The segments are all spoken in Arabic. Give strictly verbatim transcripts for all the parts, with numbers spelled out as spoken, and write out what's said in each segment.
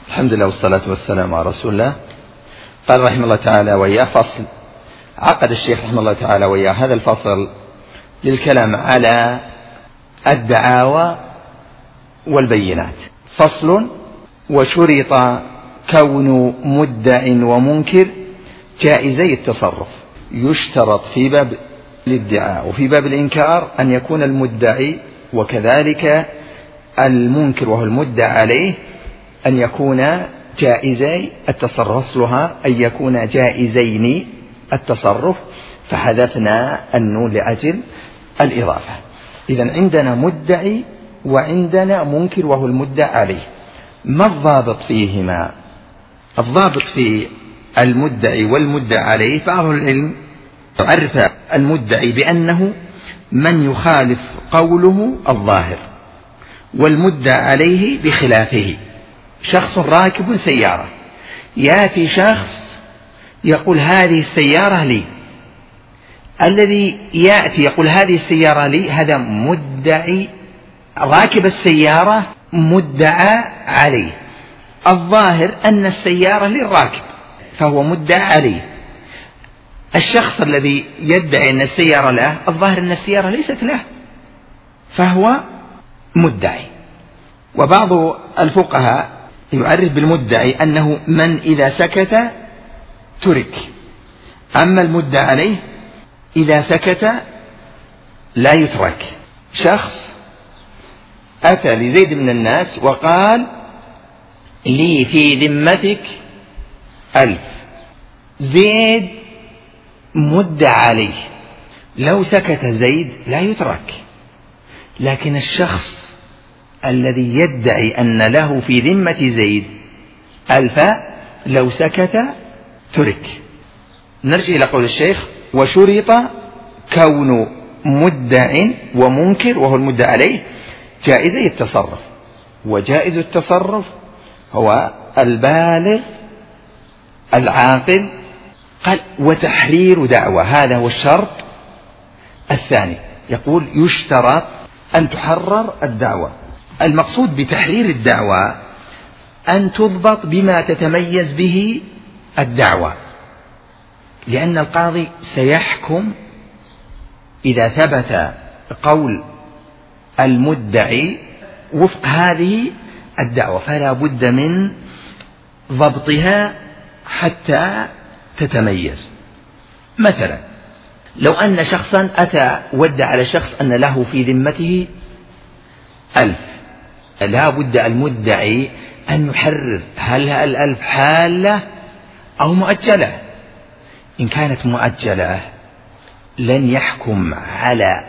الحمد لله والصلاة والسلام على رسول الله. قال رحمه الله تعالى وإياه فصل. عقد الشيخ رحمه الله تعالى وإياه هذا الفصل للكلام على الدعاوى والبينات. فصل: وشرط كون مدع ومنكر جائزي التصرف. يشترط في باب الادعاء وفي باب الإنكار أن يكون المدعي وكذلك المنكر وهو المدعى عليه أن يكون جائزي التصرف. أصلها أن يكون جائزين التصرف، فحذفنا النون لأجل الإضافة. إذن عندنا مدعي وعندنا منكر وهو المدعى عليه. ما الضابط فيهما؟ الضابط في المدعي والمدعى عليه بعض العلم يعرف المدعي بأنه من يخالف قوله الظاهر، والمدعى عليه بخلافه. شخص راكب سيارة، يأتي شخص يقول هذه السيارة لي، الذي يأتي يقول هذه السيارة لي هذا مدعي، راكب السيارة مدعى عليه. الظاهر أن السيارة للراكب فهو مدعى عليه. الشخص الذي يدعي أن السيارة له الظاهر أن السيارة ليست له فهو مدعي. وبعض الفقهاء يعرف بالمدعي أنه من إذا سكت ترك، أما المدعى عليه إذا سكت لا يترك. شخص أتى لزيد من الناس وقال لي في ذمتك ألف، زيد مدعى عليه، لو سكت زيد لا يترك. لكن الشخص الذي يدعي أن له في ذمة زيد ألف لو سكت ترك. نرجع إلى قول الشيخ: وشرط كون مدع ومنكر وهو المدعى عليه جائزي التصرف. وجائز التصرف هو البالغ العاقل. قال: وتحرير دعوة، هذا هو الشرط الثاني. يقول يشترط أن تحرر الدعوة. المقصود بتحرير الدعوة أن تضبط بما تتميز به الدعوة، لأن القاضي سيحكم إذا ثبت قول المدعي وفق هذه الدعوة، فلا بد من ضبطها حتى تتميز. مثلا لو أن شخصا أتى ودع على شخص أن له في ذمته ألف، لا بد المدعي أن يحرر هل الألف حالة أو مؤجلة. إن كانت مؤجلة لن يحكم على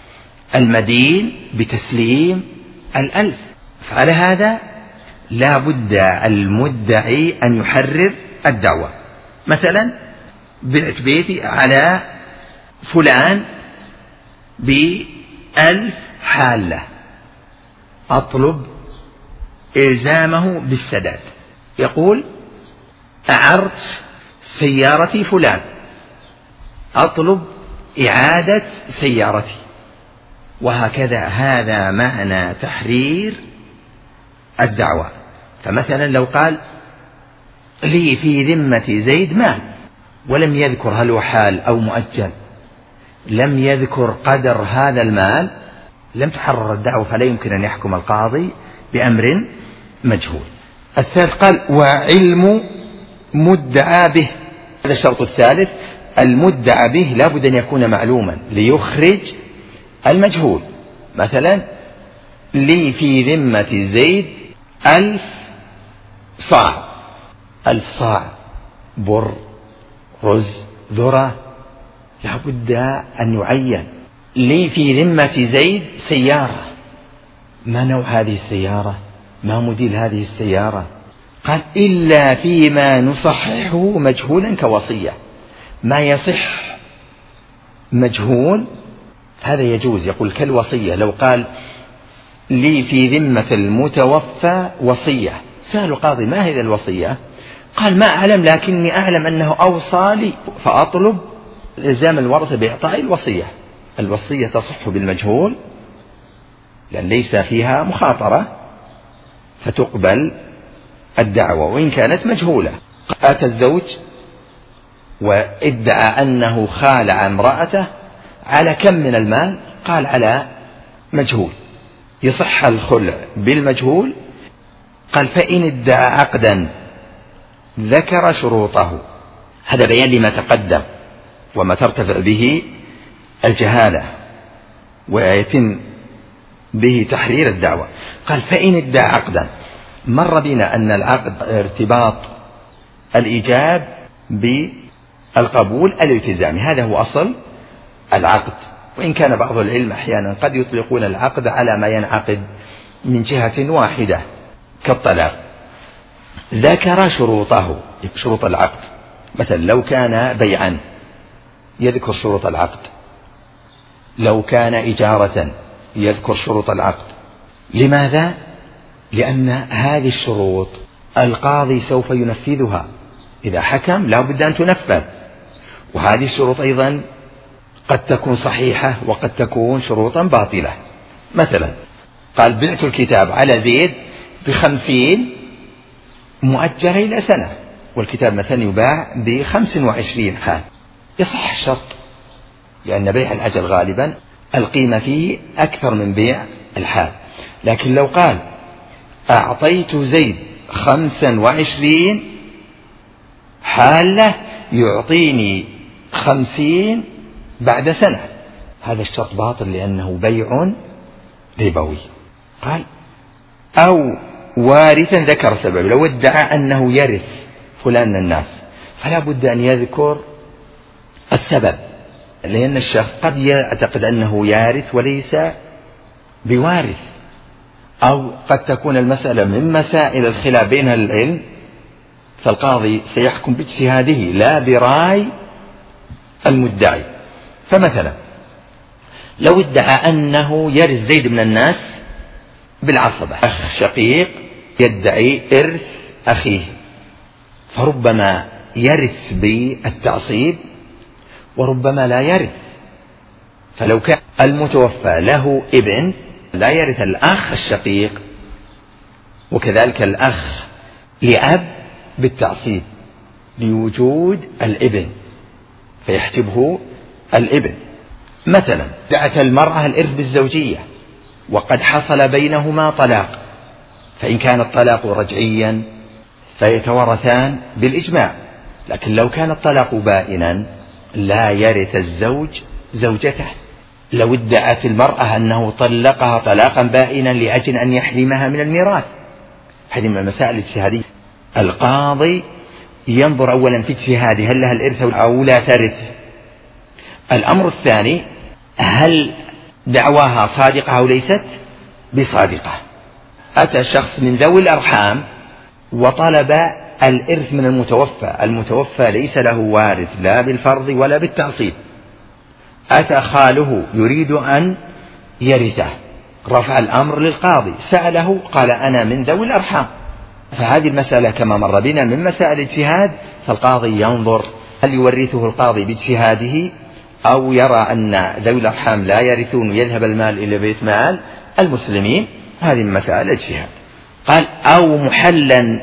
المدين بتسليم الألف، فعلى هذا لا بد المدعي أن يحرر الدعوة. مثلا بعت بيتي على فلان بألف حالة، أطلب إلزامه بالسداد. يقول أعرت سيارتي فلان، أطلب إعادة سيارتي، وهكذا. هذا معنى تحرير الدعوة. فمثلا لو قال لي في ذمة زيد مال ولم يذكر هل هو حال أو مؤجل، لم يذكر قدر هذا المال، لم تحرر الدعوة، فلا يمكن أن يحكم القاضي بأمر مجهول. الثالث قال وعلم مدعى به، هذا الشرط الثالث. المدعى به لا بد أن يكون معلوما ليخرج المجهول. مثلا لي في ذمة زيد ألف صاع، ألف صاع بر رز ذرة، لا بد أن يعين. لي في ذمة زيد سيارة، ما نوع هذه السيارة، ما موديل هذه السيارة. قال إلا فيما نصححه مجهولا كوصية، ما يصح مجهول هذا يجوز. يقول كالوصية، لو قال لي في ذمة المتوفى وصية، سأل القاضي ما هي الوصية؟ قال ما أعلم، لكني أعلم أنه أوصى لي فأطلب إلزام الورثة بإعطاء الوصية. الوصية تصح بالمجهول لأن ليس فيها مخاطرة فتقبل الدعوة وإن كانت مجهولة. أتى الزوج وادعى أنه خالع امرأته على كم من المال؟ قال على مجهول. يصح الخلع بالمجهول؟ قال فإن ادعى عقدا ذكر شروطه. هذا بيان لما تقدم وما ترتفع به الجهالة ويتم به تحرير الدعوة. قال فإن ادعى عقدا، مر بنا أن العقد ارتباط الإيجاب بالقبول الالتزامي، هذا هو أصل العقد، وإن كان بعض العلم أحيانا قد يطلقون العقد على ما ينعقد من جهة واحدة كالطلاق. ذكر شروطه، شروط العقد، مثلا لو كان بيعا يذكر شروط العقد، لو كان إجارة يذكر شروط العقد. لماذا؟ لأن هذه الشروط القاضي سوف ينفذها إذا حكم، لا بد أن تنفذ. وهذه الشروط أيضا قد تكون صحيحة وقد تكون شروطا باطلة. مثلا قال بعت الكتاب على زيد بخمسين مؤجل إلى سنة، والكتاب مثلا يباع بخمس وعشرين حال، يصح الشرط، لأن بيع الأجل غالبا القيمة فيه أكثر من بيع الحال. لكن لو قال أعطيت زيد خمسا وعشرين حالة يعطيني خمسين بعد سنة، هذا الشرط باطل لأنه بيع ربوي. قال أو وارثا ذكر سبب، لو ادعى أنه يرث فلان الناس فلا بد أن يذكر السبب، لأن الشخص قد يعتقد أنه يارث وليس بوارث، أو قد تكون المسألة من مسائل الخلاف بين العلم، فالقاضي سيحكم باجتهاده لا براي المدعي. فمثلا لو ادعى أنه يرث زيد من الناس بالعصبة، أخ شقيق يدعي إرث أخيه، فربما يرث بالتعصيب وربما لا يرث. فلو كان المتوفى له ابن لا يرث الأخ الشقيق، وكذلك الأخ لأب بالتعصيب لوجود الابن فيحجبه الابن. مثلا دعت المرأة الإرث بالزوجية وقد حصل بينهما طلاق، فإن كان الطلاق رجعيا فيتورثان بالإجماع، لكن لو كان الطلاق بائنا لا يرث الزوج زوجته. لو ادعت المرأة أنه طلقها طلاقا بائنا لأجل أن يحرمها من الميراث، هذه من المسائل الاجتهادية. القاضي ينظر أولا في اجتهاده هل لها الإرث أو لا ترث. الأمر الثاني هل دعواها صادقة أو ليست بصادقة. أتى شخص من ذوي الأرحام وطلب الإرث من المتوفى، المتوفى ليس له وارث لا بالفرض ولا بالتعصيب، أتى خاله يريد أن يرثه، رفع الأمر للقاضي، سأله قال أنا من ذوي الأرحام. فهذه المسألة كما مر بنا من مسائل الاجتهاد، فالقاضي ينظر هل يورثه القاضي باجتهاده أو يرى أن ذوي الأرحام لا يرثون ويذهب المال إلى بيت مال المسلمين، هذه من مسائل الاجتهاد. قال أو محلا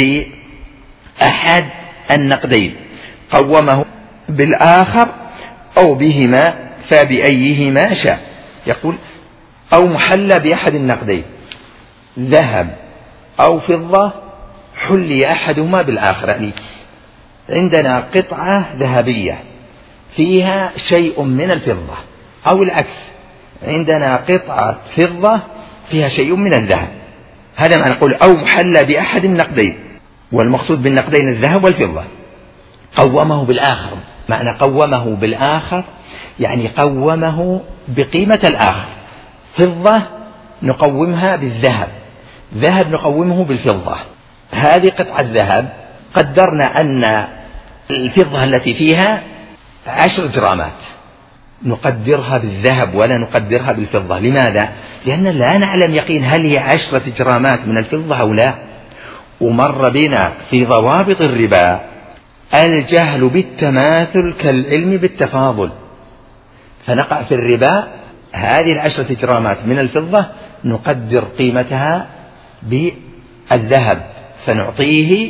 بأحد النقدين قومه بالآخر أو بهما فبأيهما شاء. يقول أو محل بأحد النقدين، ذهب أو فضة حلي أحدهما بالآخر، يعني عندنا قطعة ذهبية فيها شيء من الفضة، أو العكس عندنا قطعة فضة فيها شيء من الذهب، هذا معنى نقول أو محل بأحد النقدين، والمقصود بالنقدين الذهب والفضة. قومه بالآخر، معنى قومه بالآخر يعني قومه بقيمة الآخر، فضة نقومها بالذهب، ذهب نقومه بالفضة. هذه قطعة ذهب قدرنا أن الفضة التي فيها عشر جرامات، نقدرها بالذهب ولا نقدرها بالفضة. لماذا؟ لأن لا نعلم يقين هل هي عشرة جرامات من الفضة أو لا. ومر بنا في ضوابط الربا الجهل بالتماثل كالعلم بالتفاضل، فنقع في الربا هذه العشرة جرامات من الفضة نقدر قيمتها بالذهب فنعطيه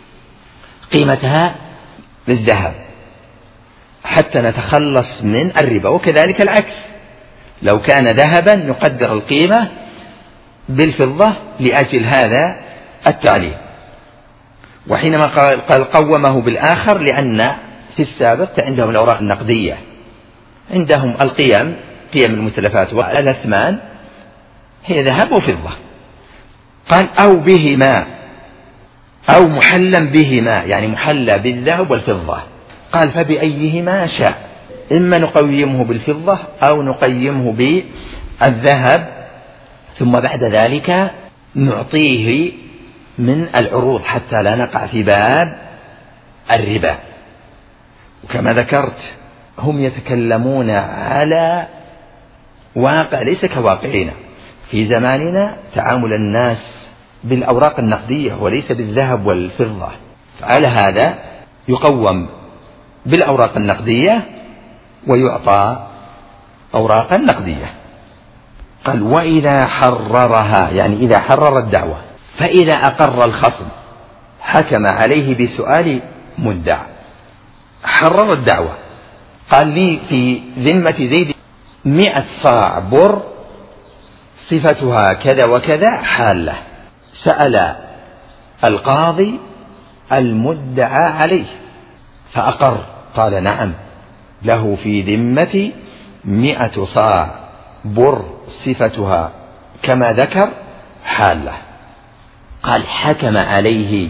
قيمتها بالذهب حتى نتخلص من الربا، وكذلك العكس، لو كان ذهبا نقدر القيمة بالفضة لأجل هذا التعليل. وحينما قال قومه بالآخر لأن في السابق عندهم الأوراق النقدية، عندهم القيم، قيم المتلفات والأثمان هي ذهب وفضة. قال أو بهما، أو محلا بهما، يعني محلى بالذهب والفضة. قال فبأيهما شاء، إما نقيمه بالفضة أو نقيمه بالذهب، ثم بعد ذلك نعطيه من العروض حتى لا نقع في باب الربا. وكما ذكرت هم يتكلمون على واقع ليس كواقعنا. في زماننا تعامل الناس بالأوراق النقدية وليس بالذهب والفضة، فعلى هذا يقوم بالأوراق النقدية ويعطى أوراقا نقدية. قال وإذا حررها، يعني إذا حرر الدعوة، فإذا أقر الخصم حكم عليه بسؤال مدع. حرر الدعوة، قال لي في ذمة زيد مئة صاع بر صفتها كذا وكذا حالة. سأل القاضي المدعى عليه فأقر، قال نعم له في ذمة مئة صاع بر صفتها كما ذكر حالة. قال حكم عليه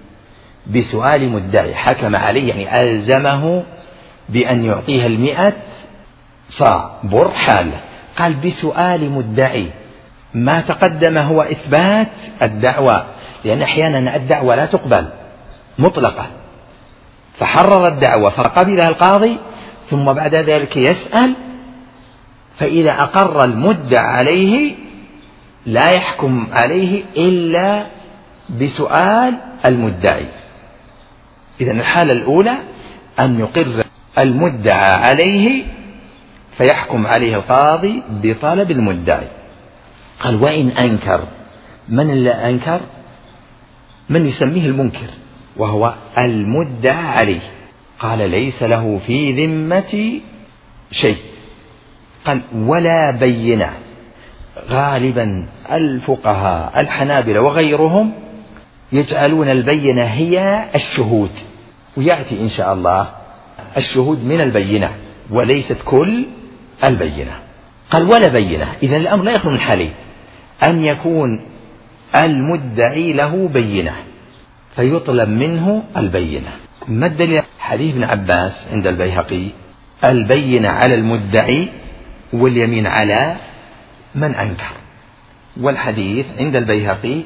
بسؤال مدعي، حكم عليه يعني ألزمه بأن يعطيها المئة صاع بر حالة. قال بسؤال مدعي، ما تقدم هو إثبات الدعوة، لأن أحيانا الدعوة لا تقبل مطلقة، فحرر الدعوة فقبلها القاضي ثم بعد ذلك يسأل، فإذا أقر المدعى عليه لا يحكم عليه إلا بسؤال المدعي. إذن الحالة الأولى أن يقر المدعى عليه فيحكم عليه القاضي بطلب المدعي. قال وإن أنكر، من اللي أنكر؟ من يسميه المنكر وهو المدعى عليه. قال ليس له في ذمة شيء. قال ولا بينة. غالبا الفقهاء الحنابلة وغيرهم يجعلون البينة هي الشهود، ويأتي إن شاء الله الشهود من البينة وليست كل البينة. قال ولا بينة، إذن الأمر لا يخلو من حالين: أن يكون المدعي له بينة فيطلب منه البينة. ما الدليل؟ حديث ابن عباس عند البيهقي: البينة على المدعي واليمين على من أنكر. والحديث عند البيهقي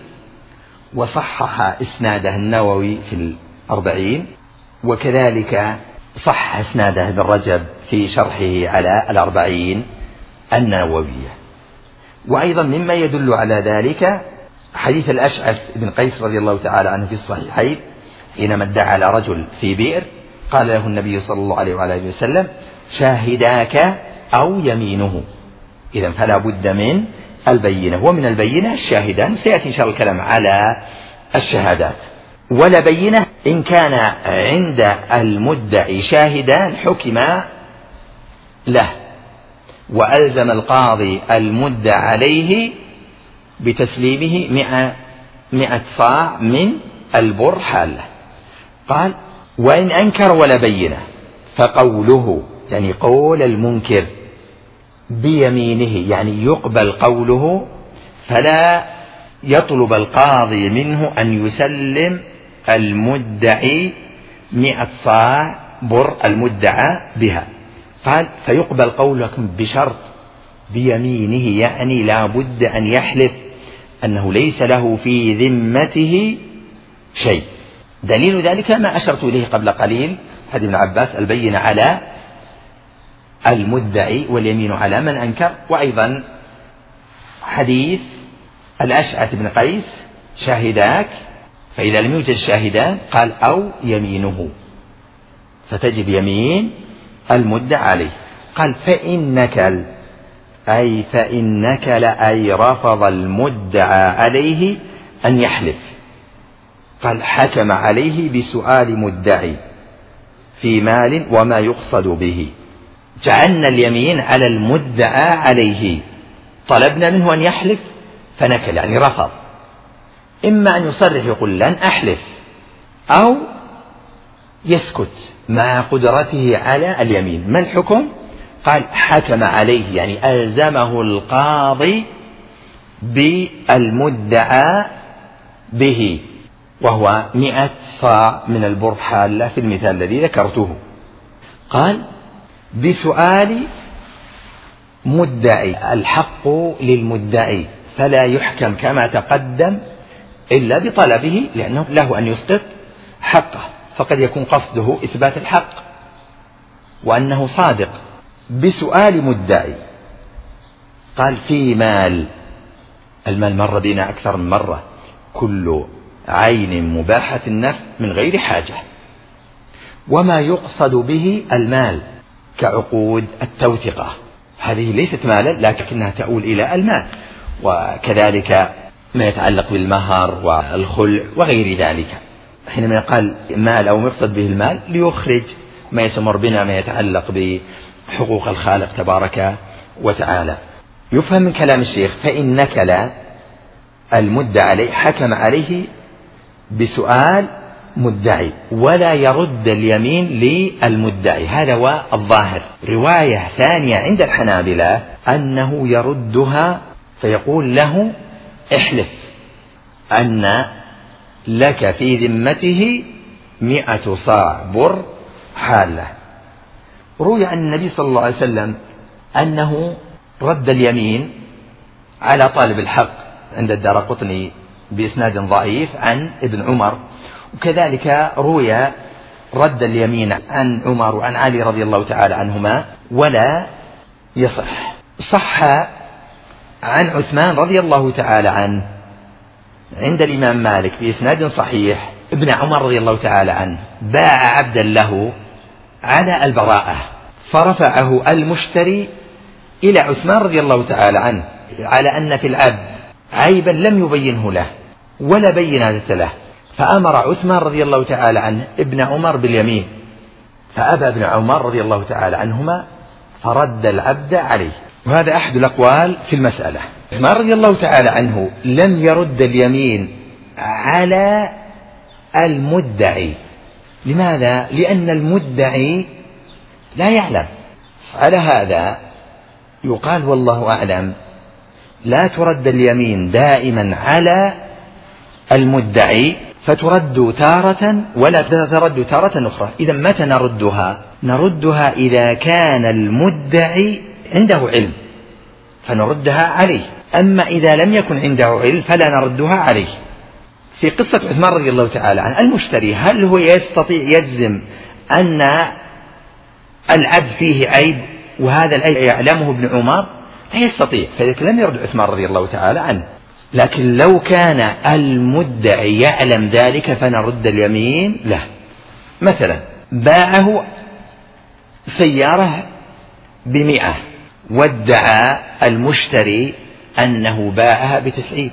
وصحح إسناده النووي في الأربعين، وكذلك صح إسناده ابن رجب في شرحه على الأربعين النووية. وأيضا مما يدل على ذلك حديث الأشعث بن قيس رضي الله تعالى عنه في الصحيحين حينما ادعى على رجل في بئر، قال له النبي صلى الله عليه وآله وسلم: شاهداك أو يمينه. إذن فلا بد من البينة، ومن البينة الشاهدان، سيأتي إن شاء الله الكلام على الشهادات. ولا بينة إن كان عند المدعي شاهدان حكم له، وألزم القاضي المدعى عليه بتسليمه مئة, مئة صاع من البر حالة. قال وإن أنكر ولا بينة فقوله، يعني قول المنكر، بيمينه، يعني يقبل قوله، فلا يطلب القاضي منه أن يسلم المدعي مئة صاع بر المدعى بها. قال فيقبل قولكم بشرط بيمينه، يعني لا بد أن يحلف أنه ليس له في ذمته شيء. دليل ذلك ما أشرت إليه قبل قليل، حديث ابن عباس: البينة على المدعي واليمين على من أنكر. وأيضا حديث الأشعث بن قيس: شاهداك، فإذا لم يوجد شاهدان قال أو يمينه، فتجب يمين المدعى عليه. قال فإن نكل، أي فإن نكل أي رفض المدعى عليه أن يحلف، قال حكم عليه بسؤال مدعي في مال وما يقصد به. جعلنا اليمين على المدعى عليه، طلبنا منه أن يحلف فنكل يعني رفض، إما أن يصرح يقول لن أحلف أو يسكت مع قدرته على اليمين. ما الحكم؟ قال حكم عليه يعني ألزمه القاضي بالمدعى به، وهو مئة صاع من البر حالة في المثال الذي ذكرته. قال بسؤال مدعي، الحق للمدعي فلا يحكم كما تقدم إلا بطلبه، لأنه له أن يسقط حقه، فقد يكون قصده إثبات الحق وأنه صادق. بسؤال مدعي قال في مال، المال مر بنا أكثر من مرة، كل عين مباحة النفع من غير حاجة، وما يقصد به المال كعقود التوثقة، هذه ليست مالا لكنها تؤول إلى المال، وكذلك ما يتعلق بالمهر والخلع وغير ذلك. حينما يقال مال أو مقصد به المال ليخرج ما يسمر بنا ما يتعلق بحقوق الخالق تبارك وتعالى. يفهم من كلام الشيخ فإن نكل المدعى عليه حكم عليه بسؤال مدعي ولا يرد اليمين للمدعي، هذا هو الظاهر. رواية ثانية عند الحنابلة أنه يردها فيقول له احلف أن لك في ذمته مئة صاع بر حالة. روي عن النبي صلى الله عليه وسلم أنه رد اليمين على طالب الحق عند الدارقطني بإسناد ضعيف عن ابن عمر، وكذلك روي رد اليمين عن عمر وعن علي رضي الله تعالى عنهما ولا يصح. صح عن عثمان رضي الله تعالى عنه عند الإمام مالك بإسناد صحيح، ابن عمر رضي الله تعالى عنه باع عبدا له على البراءة، فرفعه المشتري إلى عثمان رضي الله تعالى عنه على أن في العبد عيبا لم يبينه له ولا بينة له، فأمر عثمان رضي الله تعالى عنه ابن عمر باليمين، فأبى ابن عمر رضي الله تعالى عنهما فرد العبد عليه. وهذا أحد الأقوال في المسألة. عثمان رضي الله تعالى عنه لم يرد اليمين على المدعي. لماذا؟ لأن المدعي لا يعلم. على هذا يقال والله أعلم لا ترد اليمين دائما على المدعي فترد تارة ولا ترد تارة أخرى. إذا متى نردها؟ نردها إذا كان المدعي عنده علم فنردها عليه، أما إذا لم يكن عنده علم فلا نردها عليه. في قصة عثمان رضي الله تعالى عنه المشتري هل هو يستطيع يجزم أن العبد فيه عيب وهذا العيب يعلمه ابن عمر؟ لا يستطيع، فلذلك لم يرد عثمان رضي الله تعالى عنه. لكن لو كان المدعي يعلم ذلك فنرد اليمين له. مثلا باعه سيارة بمئة وادعى المشتري أنه باعها بتسعين،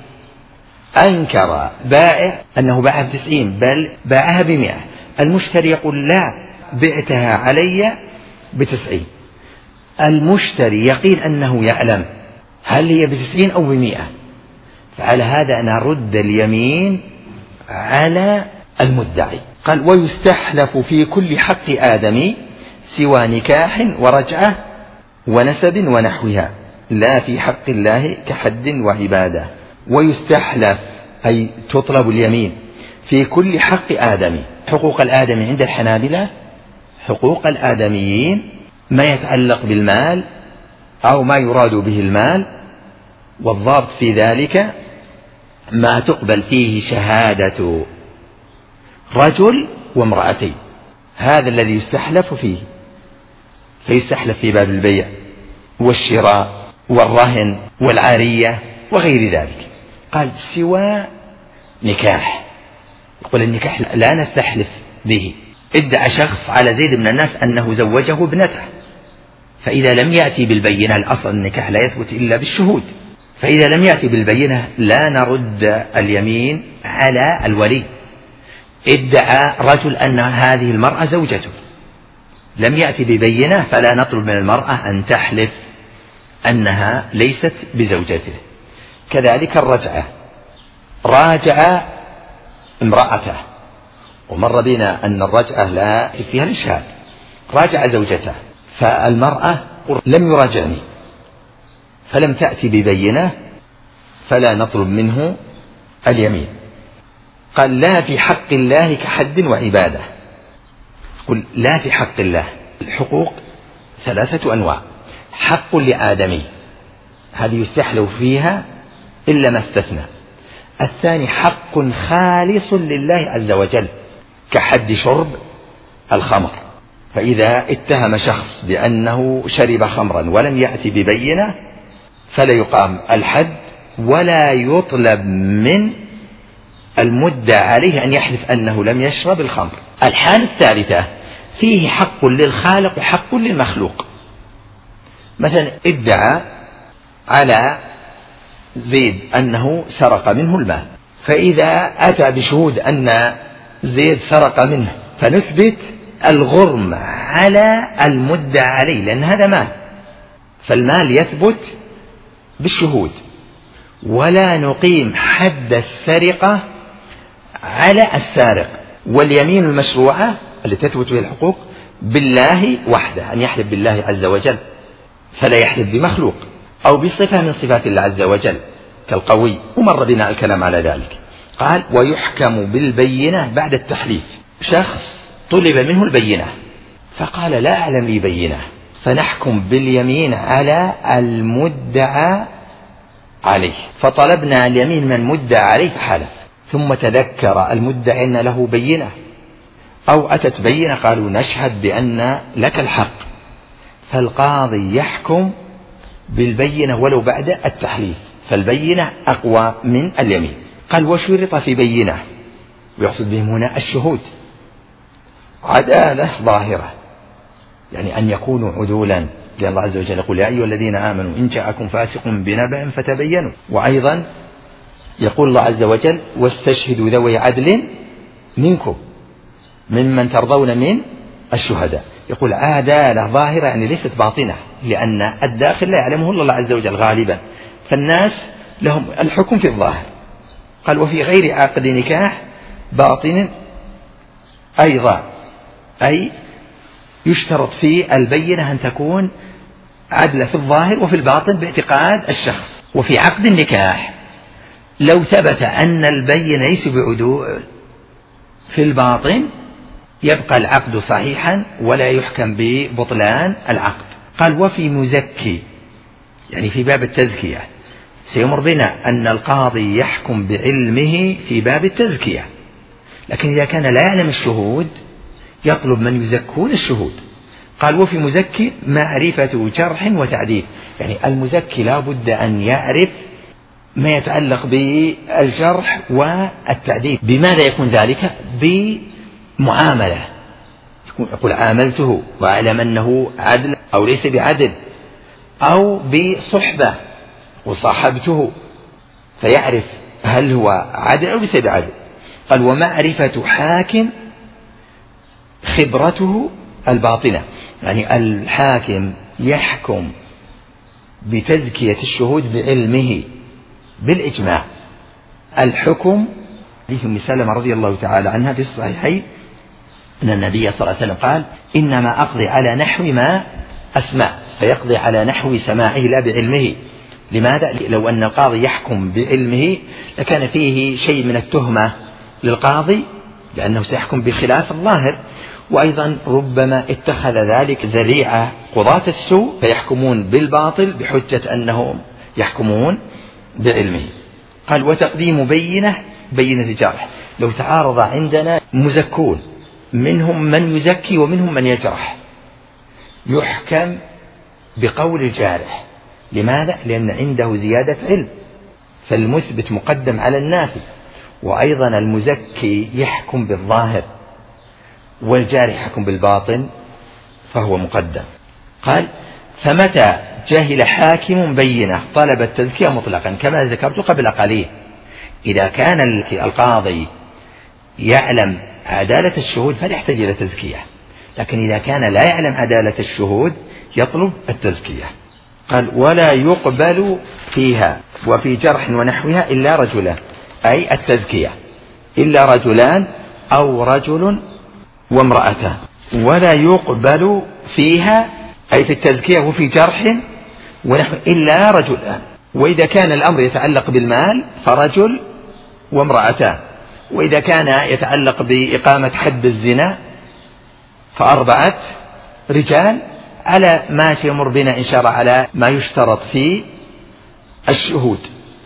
أنكر بائع أنه باعها بتسعين بل باعها بمئة، المشتري يقول لا بعتها علي بتسعين، المشتري يقين أنه يعلم هل هي بتسعين أو بمئة، فعلى هذا نرد اليمين على المدعي. قال ويستحلف في كل حق آدمي سوى نكاح ورجعة ونسب ونحوها لا في حق الله كحد وعبادة. ويستحلف أي تطلب اليمين في كل حق آدمي. حقوق الآدمي عند الحنابلة حقوق الآدميين ما يتعلق بالمال أو ما يراد به المال، والضابط في ذلك ما تقبل فيه شهادة رجل وامرأتين، هذا الذي يستحلف فيه. فيستحلف في باب البيع والشراء والرهن والعارية وغير ذلك. قال سوى نكاح، يقول النكاح لا نستحلف به. ادعى شخص على زيد بن الناس أنه زوجه ابنته، فإذا لم يأتي بالبينة، الأصل النكاح لا يثبت إلا بالشهود، فإذا لم يأتي بالبينة لا نرد اليمين على الولي، ادعى رجل أن هذه المرأة زوجته، لم يأتي ببينة، فلا نطلب من المرأة أن تحلف أنها ليست بزوجته. كذلك الرجعة، راجع امرأته، ومر بنا أن الرجعة لا فيها الإشهاد، راجع زوجته، فالمرأة لم يراجعني فلم تأتي ببينة، فلا نطلب منه اليمين. قال لا في حق الله كحد وعبادة. قل لا في حق الله. الحقوق ثلاثة أنواع: حق لآدمي، هذه يستحلف فيها إلا ما استثنى. الثاني حق خالص لله عز وجل كحد شرب الخمر، فإذا اتهم شخص بأنه شرب خمرا ولم يأتي ببينة فلا يقام الحد، ولا يطلب من المدعى عليه أن يحلف أنه لم يشرب الخمر. الحالة الثالثة فيه حق للخالق وحق للمخلوق. مثلا ادعى على زيد أنه سرق منه المال، فإذا أتى بشهود أن زيد سرق منه فنثبت الغرم على المدعى عليه، لأن هذا مال، فالمال يثبت بالشهود، ولا نقيم حد السرقة على السارق. واليمين المشروعة التي تثبت بها الحقوق بالله وحده، أن يحلف بالله عز وجل، فلا يحلف بمخلوق أو بصفة من صفات الله عز وجل كالقوي، ومر بنا الكلام على ذلك. قال ويحكم بالبينة بعد التحليف. شخص طلب منه البينة فقال لا أعلم لي بينة، فنحكم باليمين على المدعى عليه، فطلبنا اليمين من مدعى عليه فحلف، ثم تذكر المدعي أن له بينة أو أتت بينة، قالوا نشهد بأن لك الحق، فالقاضي يحكم بالبينة ولو بعد التحليف، فالبينة أقوى من اليمين. قال وشرط في بينة، ويقصد بهم هنا الشهود، عدالة ظاهرة، يعني أن يكونوا عدولا، لأن الله عز وجل يقول يا أيها الذين آمنوا إن جاءكم فاسق بنبأ فتبينوا. وأيضا يقول الله عز وجل واستشهدوا ذوي عدل منكم ممن ترضون من الشهداء. يقول عدالة ظاهرة يعني ليست باطنة، لأن الداخل لا يعلمه الله عز وجل غالبا، فالناس لهم الحكم في الظاهر. قال وفي غير عقد نكاح باطن أيضا، أي يشترط في البينة أن تكون عدلة في الظاهر وفي الباطن باعتقاد الشخص. وفي عقد النكاح لو ثبت أن البينة ليس بعدول في الباطن يبقى العقد صحيحا ولا يحكم ببطلان العقد. قال وفي مزكي، يعني في باب التزكية، سيمر بنا أن القاضي يحكم بعلمه في باب التزكية، لكن إذا كان لا يعلم الشهود يطلب من يزكون الشهود. قال وفي مزكي معرفة جرح وتعديل، يعني المزكي لا بد أن يعرف ما يتعلق بالجرح والتعديل. بماذا يكون ذلك؟ بمعاملة، يقول عاملته وأعلم أنه عدل أو ليس بعدل، أو بصحبة وصاحبته فيعرف هل هو عدل أو ليس بعدل. قال ومعرفة حاكم خبرته الباطنة، يعني الحاكم يحكم بتزكية الشهود بعلمه بالإجماع. الحكم حديث أم سلمة رضي الله تعالى عنها في الصحيحين أن النبي صلى الله عليه وسلم قال إنما أقضي على نحو ما أسمع، فيقضي على نحو سماعه لا بعلمه. لماذا؟ لو أن القاضي يحكم بعلمه لكان فيه شيء من التهمة للقاضي، لأنه سيحكم بخلاف الظاهر، وأيضا ربما اتخذ ذلك ذريعة قضاة السوء فيحكمون بالباطل بحجة أنهم يحكمون بعلمه. قال وتقديم بينة بينة جرح، لو تعارض عندنا مزكون منهم من يزكي ومنهم من يجرح يحكم بقول الجارح. لماذا؟ لأن عنده زيادة علم، فالمثبت مقدم على النافي، وأيضا المزكي يحكم بالظاهر والجارح يحكم بالباطن فهو مقدم. قال فمتى جهل حاكم بينة طلب التزكية مطلقا كما ذكرت قبل قليل. إذا كان القاضي يعلم عدالة الشهود فلا يحتاج إلى تزكية، لكن إذا كان لا يعلم عدالة الشهود يطلب التزكية. قال ولا يقبل فيها وفي جرح ونحوها إلا رجلان، أي التزكية إلا رجلان أو رجل وامرأتان. ولا يقبل فيها أي في التزكية وفي جرح ونحو إلا رجلان، وإذا كان الأمر يتعلق بالمال فرجل وامرأتان، وإذا كان يتعلق بإقامة حد الزنا فأربعة رجال، على ما سيمر بنا إن شاء الله على ما يشترط في الشهود.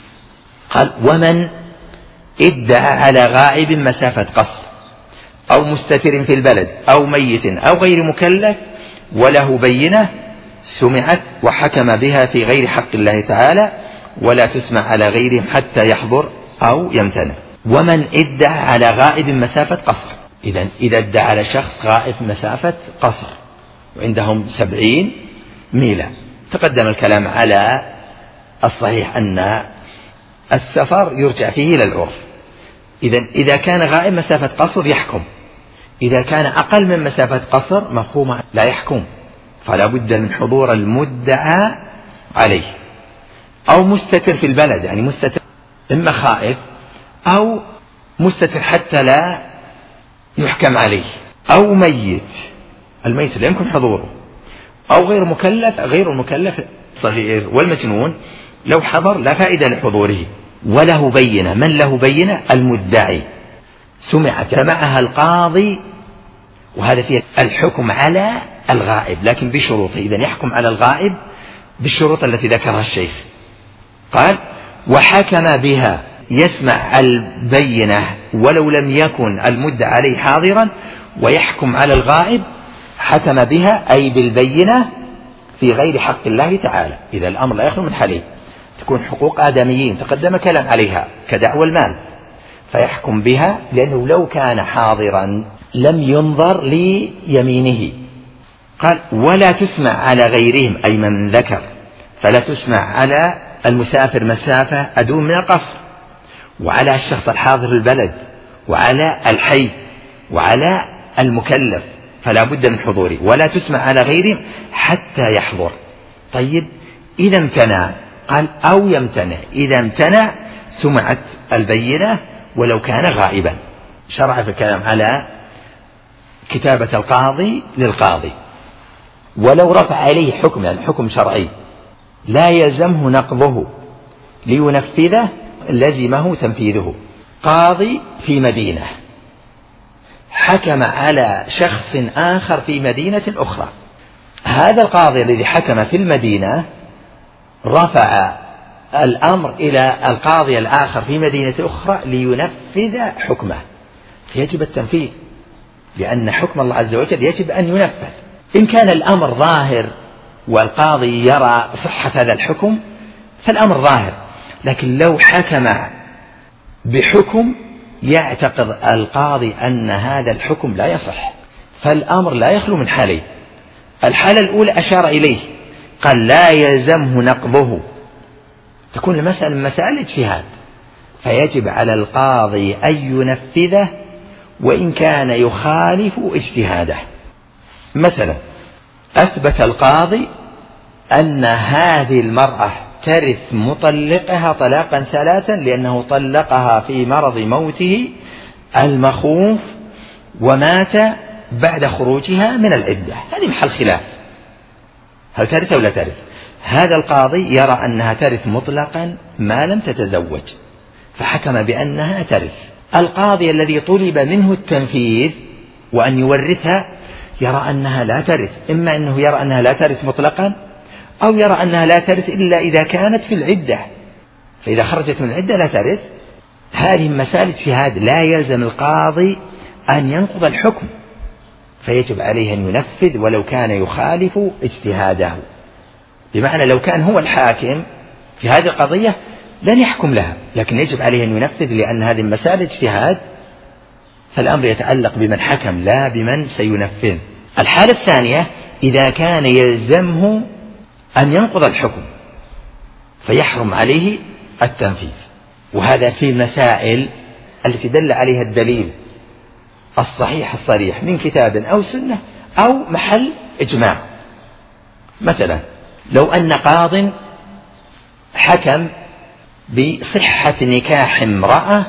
قال ومن ادعى على غائب مسافة قصر أو مستتر في البلد أو ميت أو غير مكلف وله بينة سمعت وحكم بها في غير حق الله تعالى ولا تسمع على غيرهم حتى يحضر أو يمتنع. ومن ادعى على غائب مسافة قصر، إذن إذا ادعى على شخص غائب مسافة قصر وعندهم سبعين ميلا، تقدم الكلام على الصحيح أن السفر يرجع فيه إلى العرف. إذن إذا كان غائب مسافة قصر يحكم، إذا كان أقل من مسافة قصر مفهوم لا يحكم، فلا بد من حضور المدعى عليه. أو مستتر في البلد، يعني مستتر إما خائف أو مستتر حتى لا يحكم عليه. أو ميت، الميت لا يمكن حضوره. أو غير مكلف، غير المكلف صغير والمجنون لو حضر لا فائدة لحضوره. وله بينة، من له بينة؟ المدعي، سمعت معها القاضي، وهذا فيه الحكم على الغائب لكن بشروطه. إذن يحكم على الغائب بالشروط التي ذكرها الشيخ. قال وحكم بها، يسمع البينة ولو لم يكن المدعى عليه حاضرا، ويحكم على الغائب، حكم بها أي بالبينة في غير حق الله تعالى. إذا الأمر لا يخلو من حالين، تكون حقوق آدميين تقدم كلام عليها كدعوى المال، فيحكم بها لأنه لو كان حاضرا لم ينظر ليمينه. قال ولا تسمع على غيرهم أي من ذكر، فلا تسمع على المسافر مسافة أدوم من القصر، وعلى الشخص الحاضر البلد، وعلى الحي، وعلى المكلف، فلا بد من حضوره. ولا تسمع على غيرهم حتى يحضر. طيب إذا امتنع، قال أو يمتنع، إذا امتنع سمعت البينة ولو كان غائبا. شرع في الكلام على كتابة القاضي للقاضي. ولو رفع عليه حكم، يعني حكم شرعي، لا يلزمه نقضه لينفذه، لزمه تنفيذه. قاضي في مدينة حكم على شخص آخر في مدينة أخرى، هذا القاضي الذي حكم في المدينة رفع الأمر إلى القاضي الآخر في مدينة أخرى لينفذ حكمه، فيجب التنفيذ، لأن حكم الله عز وجل يجب أن ينفذ. إن كان الأمر ظاهر والقاضي يرى صحة هذا الحكم فالأمر ظاهر، لكن لو حكم بحكم يعتقد القاضي أن هذا الحكم لا يصح، فالأمر لا يخلو من حالين. الحالة الأولى أشار إليه، قال لا يلزمه نقضه، تكون المسألة من مسائل الاجتهاد، فيجب على القاضي أن ينفذه وإن كان يخالف اجتهاده. مثلا أثبت القاضي أن هذه المرأة ترث مطلقها طلاقا ثلاثا لأنه طلقها في مرض موته المخوف ومات بعد خروجها من العدة، هذه محل خلاف، هل ترث أو لا ترث؟ هذا القاضي يرى أنها ترث مطلقا ما لم تتزوج، فحكم بأنها ترث. القاضي الذي طلب منه التنفيذ وأن يورثها يرى أنها لا ترث، إما أنه يرى أنها لا ترث مطلقا، أو يرى أنها لا ترث إلا إذا كانت في العدة، فإذا خرجت من العدة لا ترث. هذه مسائل اجتهاد، لا يلزم القاضي أن ينقض الحكم، فيجب عليه أن ينفذ ولو كان يخالف اجتهاده. بمعنى لو كان هو الحاكم في هذه القضية لن يحكم لها، لكن يجب عليه أن ينفذ، لأن هذه مسائل اجتهاد، فالأمر يتعلق بمن حكم لا بمن سينفذ. الحالة الثانية إذا كان يلزمه أن ينقض الحكم فيحرم عليه التنفيذ، وهذا في المسائل التي دل عليها الدليل الصحيح الصريح من كتاب أو سنة أو محل إجماع. مثلا لو أن قاض حكم بصحة نكاح امرأة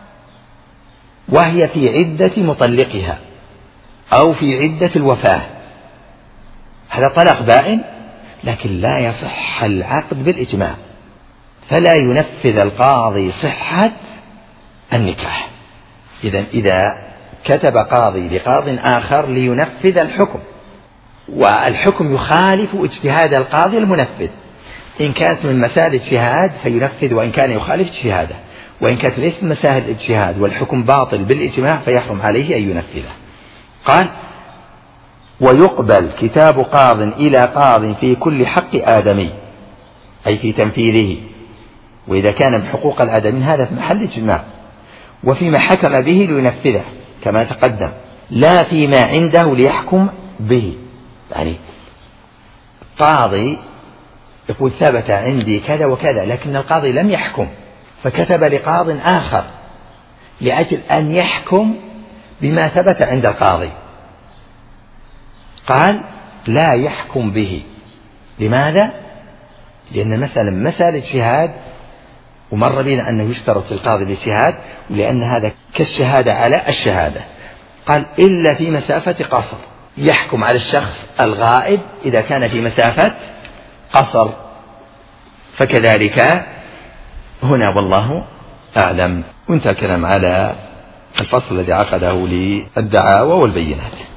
وهي في عدة مطلقها أو في عدة الوفاة، هذا طلاق بائن، لكن لا يصح العقد بالإجماع، فلا ينفذ القاضي صحة النكاح. إذن إذا كتب قاضي لقاض آخر لينفذ الحكم والحكم يخالف اجتهاد القاضي المنفذ، إن كانت من مسائل اجتهاد فينفذ وإن كان يخالف اجتهاده، وإن كانت ليست مسائل الاجتهاد والحكم باطل بالإجماع فيحرم عليه أن ينفذه. قال: ويقبل كتاب قاض إلى قاض في كل حق آدمي، أي في تنفيذه، وإذا كان بحقوق الآدمين هذا في محل إجماع، وفيما حكم به لينفذه كما تقدم، لا فيما عنده ليحكم به. يعني قاضي يقول ثبت عندي كذا وكذا، لكن القاضي لم يحكم فكتب لقاض آخر لأجل أن يحكم بما ثبت عند القاضي، قال لا يحكم به. لماذا؟ لأن مثلا مسألة اجتهاد ومر بنا أنه يشترط للقاضي الاجتهاد، ولأن هذا كالشهادة على الشهادة. قال إلا في مسافة قصر، يحكم على الشخص الغائب إذا كان في مسافة قصر، فكذلك هنا والله أعلم. وانتهى الكلام على الفصل الذي عقده للدعاوى والبينات.